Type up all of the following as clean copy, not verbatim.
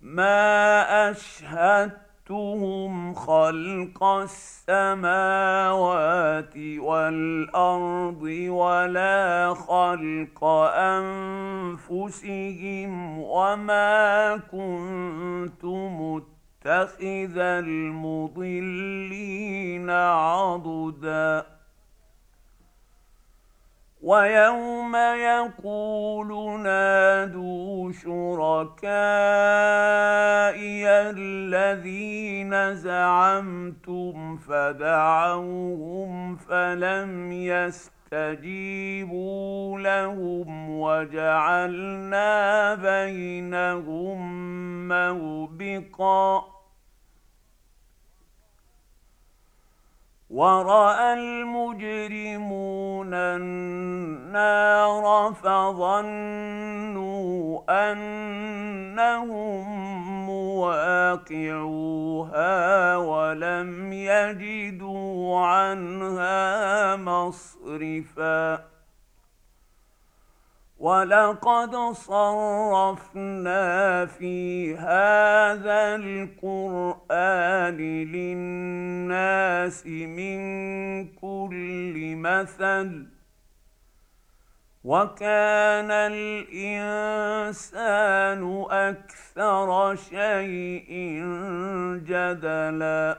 ما أشهدتهم خلق السماوات والأرض ولا خلق أنفسهم وما كنت متخذ المضلين عضدا. ويوم يقول نادوا شركائي الذين زعمتم فدعوهم فلم يستجيبوا لهم وجعلنا بينهم موبقا. ورأى المجرمون النار فظنوا أنهم مواقعوها ولم يجدوا عنها مصرفا. ولقد صرفنا في هذا القرآن للناس من كل مثل وكان الإنسان أكثر شيء جدلا.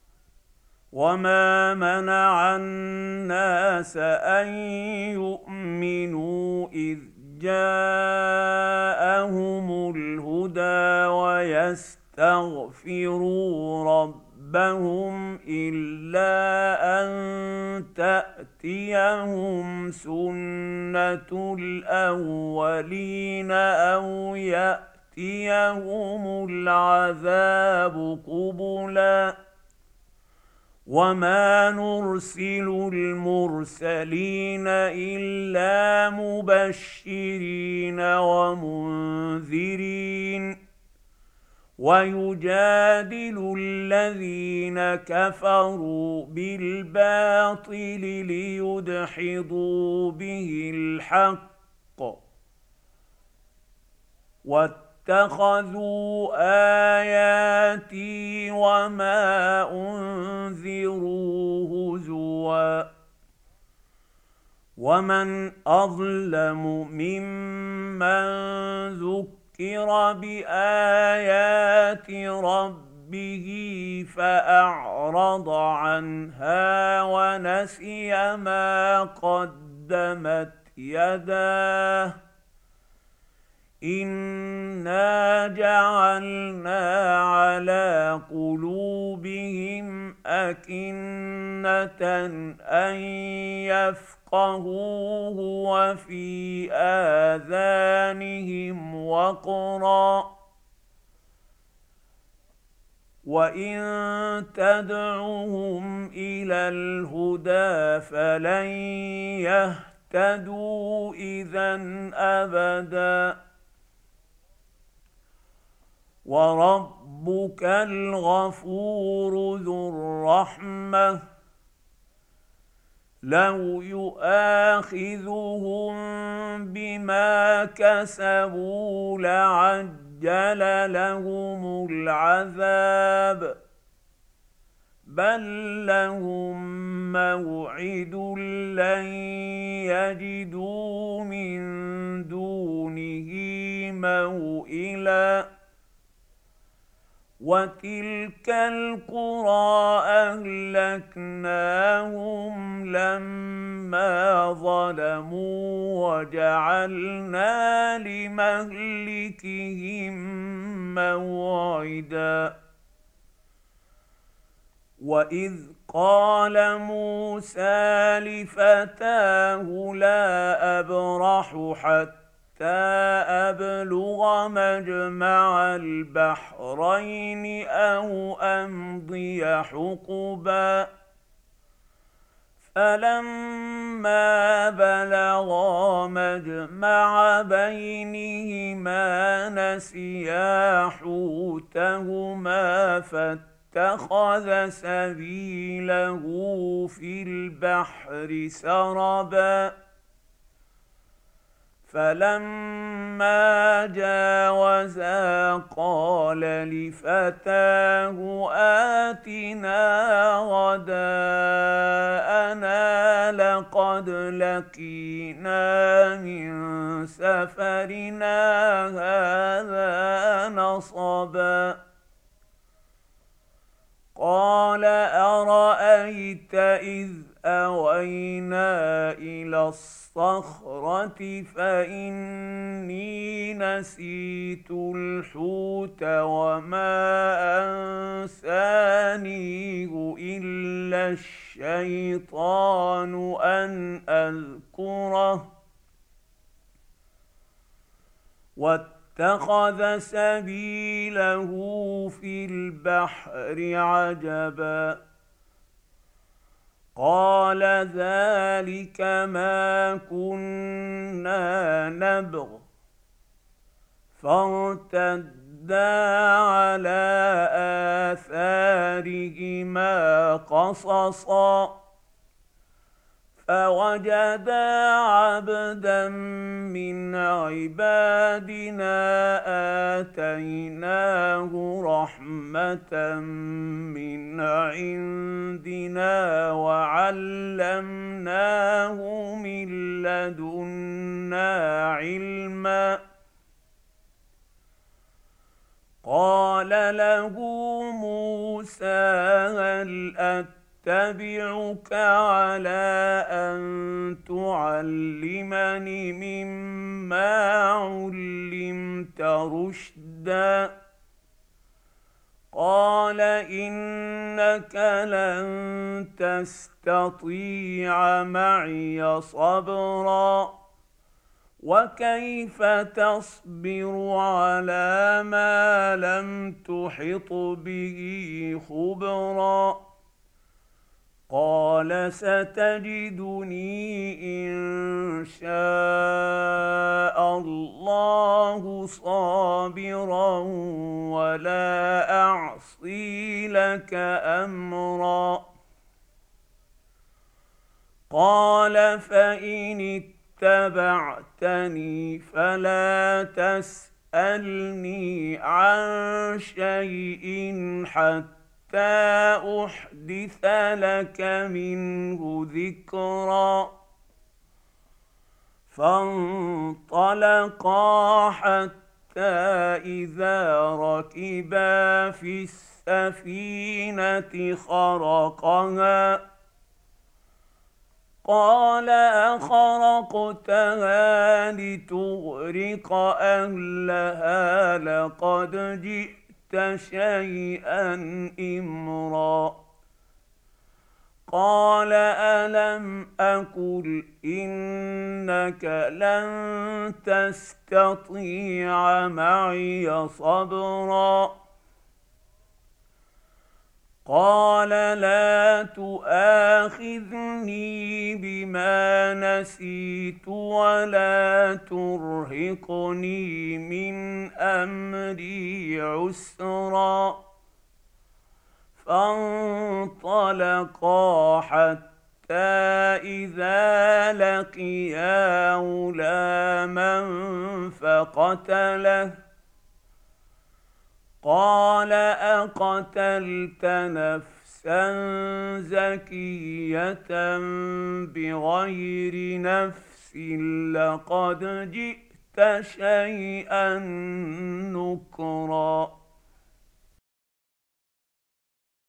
وما منع الناس أن يؤمنوا إذ جاءهم الهدى ويستغفروا ربهم إلا أن تأتيهم سنة الأولين أو يأتيهم العذاب قبلا. وما نرسل المرسلين إلا مبشرين ومنذرين. ويجادل الذين كفروا بالباطل ليدحضوا به الحق واتخذوا آياتي وما أنذروا هزوا. ومن أظلم ممن ذكر بآيات ربه فأعرض عنها ونسي ما قدمت يداه إنا جعلنا على قلوبهم أكنة أن يفقهوه وفي آذانهم وقرا وإن تدعهم إلى الهدى فلن يهتدوا إذا أبدا. وربك الغفور ذو الرحمة لو يؤاخذهم بما كسبوا لعجل لهم العذاب بل لهم موعد لن يجدوا من دونه موئلا. وتلك القرى أهلكناهم لما ظلموا وجعلنا لمهلكهم موعدا. وإذ قال موسى لفتاه لا أبرح حتى أبلغ مجمع البحرين أو أمضي حقبا فلما بلغا مجمع بينهما نسيا حوتهما فاتخذ سبيله في البحر سربا فلما جاوزا قال لفتاه آتنا غداءنا لقد لقينا من سفرنا هذا نصبا قال أرأيت إذ أوينا إلى الصخرة فإني نسيت الحوت وما أنسانيه إلا الشيطان أن أذكره واتخذ سبيله في البحر عجبا قال ذلك ما كنا نبغ فارتدا على آثارهما قصصا فوجدا عبدا من عبادنا آتيناه رحمة من عندنا وعلمناه من لدنا علما قال له موسى هل أتبعك على أن تعلمني مما علمت رشدا قال إنك لن تستطيع معي صبرا وكيف تصبر على ما لم تحط به خبرا قال ستجدني إن شاء الله صابرا ولا أعصي لك أمرا قال فإن اتبعتني فلا تسألني عن شيء حتى أحدث لك منه ذكرا فانطلقا حتى إذا ركبا في السفينة خرقها قال أخرقتها لتغرق أهلها لقد جئت شيئا إمرا قال ألم أقل إنك لن تستطيع معي صبرا قال لا تؤاخذني بما نسيت ولا ترهقني من أمري عسرا فانطلقا حتى إذا لقيا غلاما فقتله قال أقتلت نفسا زكية بغير نفس لقد جئت شيئا نكرا